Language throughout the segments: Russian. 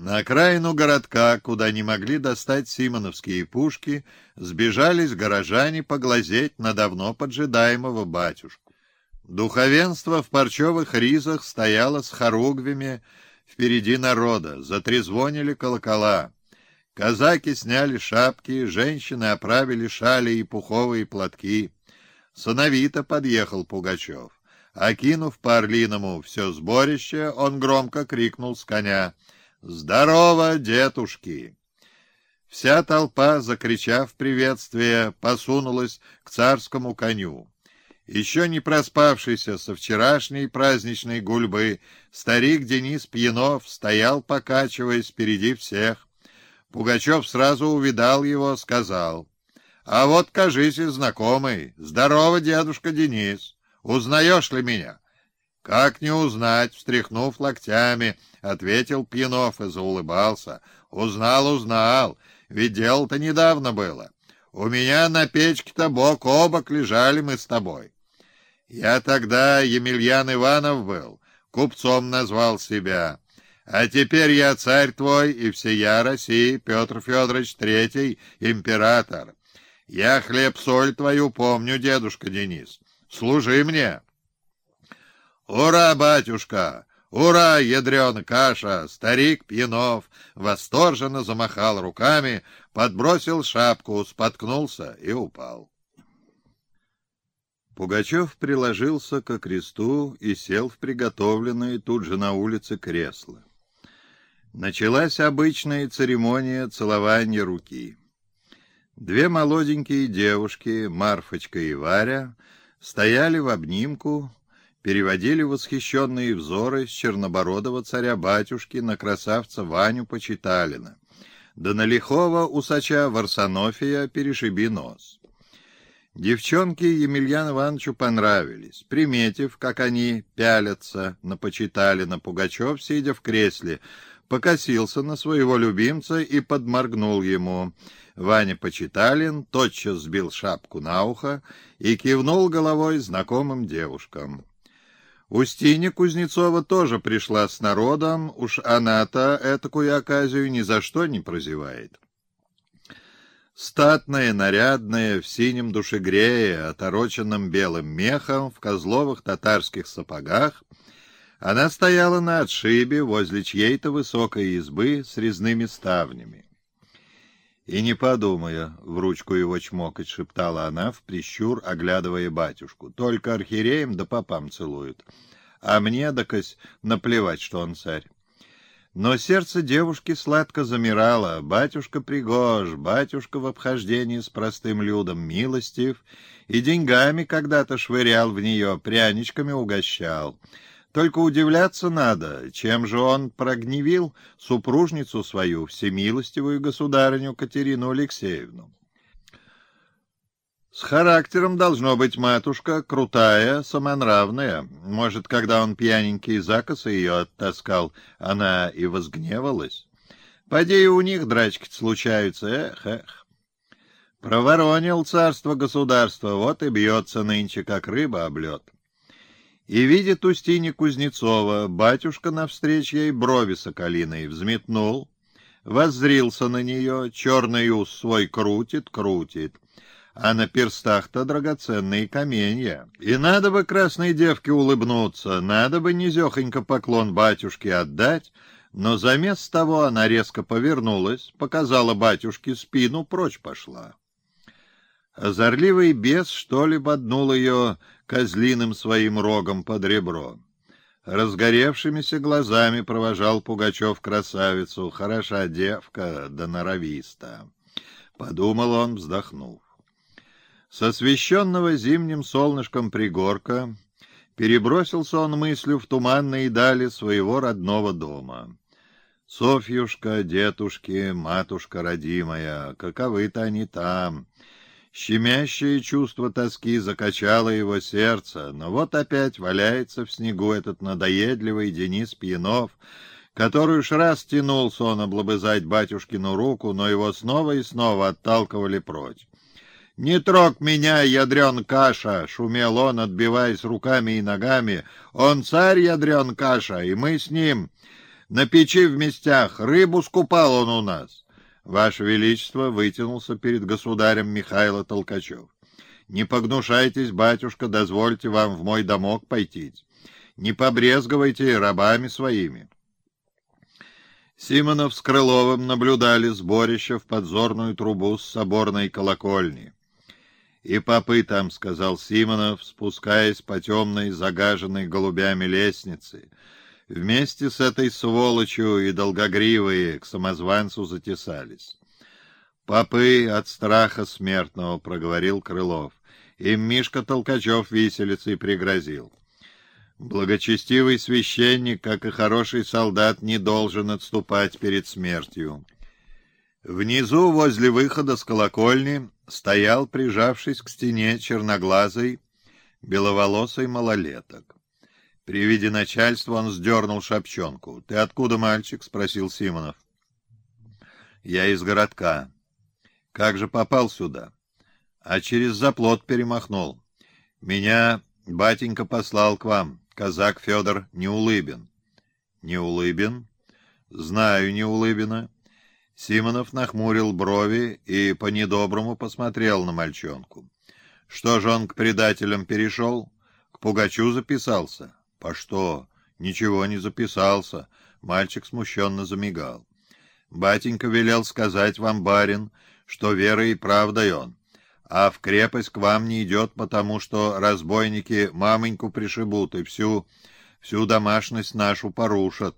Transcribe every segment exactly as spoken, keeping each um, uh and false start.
На окраину городка, куда не могли достать симоновские пушки, сбежались горожане поглазеть на давно поджидаемого батюшку. Духовенство в парчевых ризах стояло с хоругвями впереди народа, затрезвонили колокола. Казаки сняли шапки, женщины оправили шали и пуховые платки. Сановито подъехал Пугачев. Окинув по-орлиному все сборище, он громко крикнул с коня: «Здорово, детушки!» Вся толпа, закричав приветствие, посунулась к царскому коню. Еще не проспавшийся со вчерашней праздничной гульбы, старик Денис Пьянов стоял, покачиваясь впереди всех. Пугачев сразу увидал его, сказал: «А вот, кажись, и знакомый. Здорово, дедушка Денис. Узнаешь ли меня?» «Как не узнать?» — встряхнув локтями, ответил Пьянов и заулыбался. «Узнал, узнал. Ведь дело-то недавно было. У меня на печке-то бок о бок лежали мы с тобой. Я тогда Емельян Иванов был, купцом назвал себя. А теперь я царь твой и всея России, Петр Федорович Третий, император. Я хлеб-соль твою помню, дедушка Денис. Служи мне». «Ура, батюшка! Ура, ядрёна каша!» Старик Пьянов восторженно замахал руками, подбросил шапку, споткнулся и упал. Пугачев приложился ко кресту и сел в приготовленное тут же на улице кресло. Началась обычная церемония целования руки. Две молоденькие девушки, Марфочка и Варя, стояли в обнимку, переводили восхищенные взоры с чернобородого царя-батюшки на красавца Ваню Почиталина, да на лихого усача Варсонофия перешиби нос. Девчонки Емельяну Ивановичу понравились. Приметив, как они пялятся на Почиталина, Пугачев, сидя в кресле, покосился на своего любимца и подморгнул ему. Ваня Почиталин тотчас сбил шапку на ухо и кивнул головой знакомым девушкам. Устинья Кузнецова тоже пришла с народом, уж она-то этакую оказию ни за что не прозевает. Статная, нарядная, в синем душегрее, отороченном белым мехом, в козловых татарских сапогах, она стояла на отшибе возле чьей-то высокой избы с резными ставнями. «И не подумая, в ручку его чмокать», — шептала она в прищур, оглядывая батюшку. «Только архиереям да попам целуют. А мне, дакось, наплевать, что он царь». Но сердце девушки сладко замирало. Батюшка пригож, батюшка в обхождении с простым людом милостив, и деньгами когда-то швырял в нее, пряничками угощал. Только удивляться надо, чем же он прогневил супружницу свою, всемилостивую государыню Катерину Алексеевну. С характером должно быть матушка, крутая, самонравная. Может, когда он пьяненький закосы ее оттаскал, она и возгневалась. Поди и у них драчки случаются, эх, эх. Проворонил царство-государство, вот и бьется нынче, как рыба об лед. И видит Устинья Кузнецова, батюшка навстречу ей брови соколиной взметнул, воззрился на нее, черный ус свой крутит, крутит, а на перстах-то драгоценные каменья. И надо бы красной девке улыбнуться, надо бы низехонько поклон батюшке отдать, но заместо того она резко повернулась, показала батюшке спину, прочь пошла. Озорливый бес, что ли, боднул ее козлиным своим рогом под ребро. Разгоревшимися глазами провожал Пугачев красавицу. Хороша девка, да норовиста. Подумал он, вздохнув. С освещенного зимним солнышком пригорка перебросился он мыслью в туманные дали своего родного дома. Софьюшка, детушки, матушка родимая, каковы-то они там. Щемящее чувство тоски закачало его сердце, но вот опять валяется в снегу этот надоедливый Денис Пьянов, который уж раз тянулся он облобызать батюшкину руку, но его снова и снова отталкивали прочь. «Не трог меня, ядрен каша!» — шумел он, отбиваясь руками и ногами. «Он царь, ядрен каша, и мы с ним. На печи в местях рыбу скупал он у нас. Ваше Величество, вытянулся перед государем Михайло Толкачев. Не погнушайтесь, батюшка, дозвольте вам в мой домок пойти. Не побрезговайте рабами своими. Симонов с Крыловым наблюдали сборище в подзорную трубу с соборной колокольни. «И попы там», — сказал Симонов, спускаясь по темной, загаженной голубями лестнице. Вместе с этой сволочью и долгогривые к самозванцу затесались. «Попы от страха смертного», — проговорил Крылов. Им Мишка Толкачев виселицей пригрозил. Благочестивый священник, как и хороший солдат, не должен отступать перед смертью. Внизу, возле выхода с колокольни, стоял, прижавшись к стене, черноглазый, беловолосый малолеток. При виде начальства он сдернул шапчонку. — Ты откуда, мальчик? — спросил Симонов. — Я из городка. — Как же попал сюда? — А через заплот перемахнул. Меня батенька послал к вам. Казак Федор Неулыбин. Неулыбин? Знаю Неулыбина. Симонов нахмурил брови и по-недоброму посмотрел на мальчонку. Что же он к предателям перешел? К Пугачу записался? По что? Ничего не записался. Мальчик смущенно замигал. Батенька велел сказать вам, барин, что верой и правдой он, а в крепость к вам не идет, потому что разбойники маменьку пришибут и всю, всю домашность нашу порушат.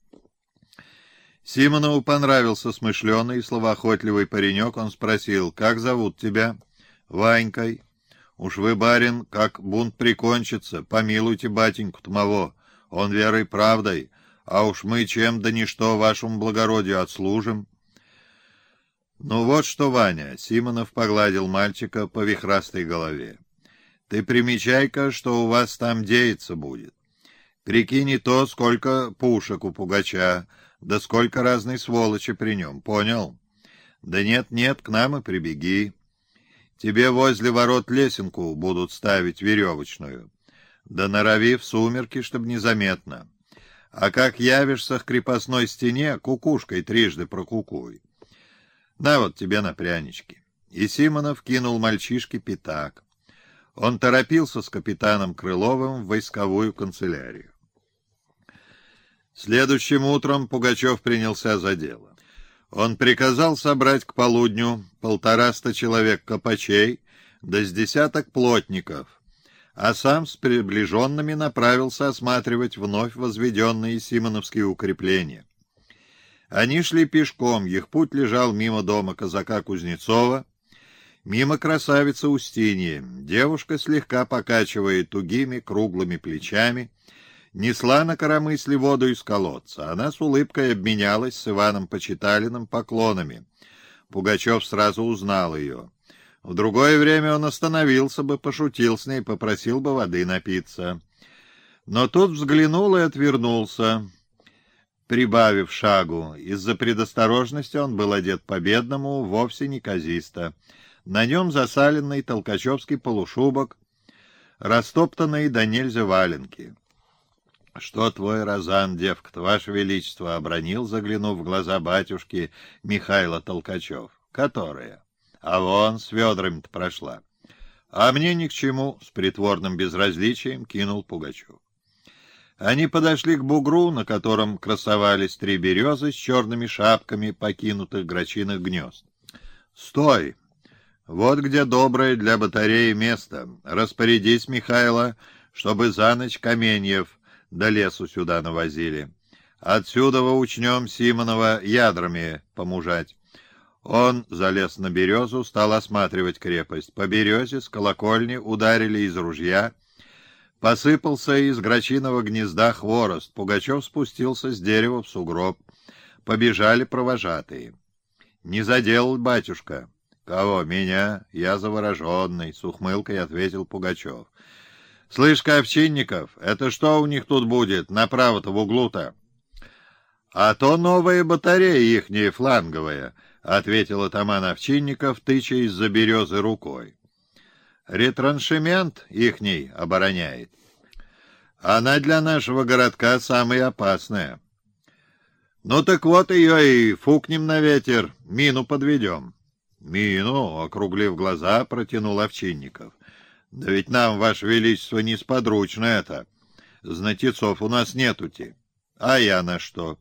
Симонову понравился смышленый и словоохотливый паренек. Он спросил: «Как зовут тебя?» «Ванькой». «Уж вы, барин, как бунт прикончится, помилуйте батеньку Тмово, он верой правдой, а уж мы чем да ничто вашему благородию отслужим». «Ну вот что, Ваня», — Симонов погладил мальчика по вихрастой голове, — «ты примечай-ка, что у вас там деяться будет. Прикинь и то, сколько пушек у Пугача, да сколько разной сволочи при нем, понял? Да нет-нет, к нам и прибеги. Тебе возле ворот лесенку будут ставить веревочную, да норови в сумерки, чтоб незаметно. А как явишься к крепостной стене, кукушкой трижды прокукуй. На вот тебе на прянички». И Симонов кинул мальчишке пятак. Он торопился с капитаном Крыловым в войсковую канцелярию. Следующим утром Пугачев принялся за дело. Он приказал собрать к полудню полтораста человек копачей, да с десяток плотников, а сам с приближенными направился осматривать вновь возведенные симоновские укрепления. Они шли пешком, их путь лежал мимо дома казака Кузнецова, мимо красавицы Устиньи. Девушка, слегка покачивая тугими круглыми плечами, несла на коромысле воду из колодца. Она с улыбкой обменялась с Иваном Почиталиным поклонами. Пугачев сразу узнал ее. В другое время он остановился бы, пошутил с ней, попросил бы воды напиться. Но тут взглянул и отвернулся, прибавив шагу. Из-за предосторожности он был одет по-бедному, вовсе не казисто. На нем засаленный толкачевский полушубок, растоптанные до нельзя валенки. — Что твой розан, девка-то, ваше величество, — обронил, заглянув в глаза батюшки, Михайло Толкачев. — Которая? А вон с ведрами-то прошла. — А мне ни к чему, — с притворным безразличием кинул Пугачев. Они подошли к бугру, на котором красовались три березы с черными шапками покинутых грачиных гнезд. — Стой! Вот где доброе для батареи место. Распорядись, Михайло, чтобы за ночь каменьев до лесу сюда навозили. Отсюда учнем Симонова ядрами помужать. Он залез на березу, стал осматривать крепость. По березе с колокольни ударили из ружья. Посыпался из грачиного гнезда хворост. Пугачев спустился с дерева в сугроб. Побежали провожатые. — Не заделал, батюшка. — Кого? Меня? Я завороженный, — с ухмылкой ответил Пугачев. — Слышь, Ковчинников, это что у них тут будет, направо-то в углу-то? — А то новая батарея ихняя фланговая, — ответил атаман Овчинников, тыча из-за березы рукой. — Ретраншемент ихний обороняет. Она для нашего городка самая опасная. Ну так вот ее и фукнем на ветер, мину подведем. Мину, округлив глаза, протянул Овчинников. Да ведь нам, ваше величество, несподручно это. Знатецов у нас нетути. А я на что?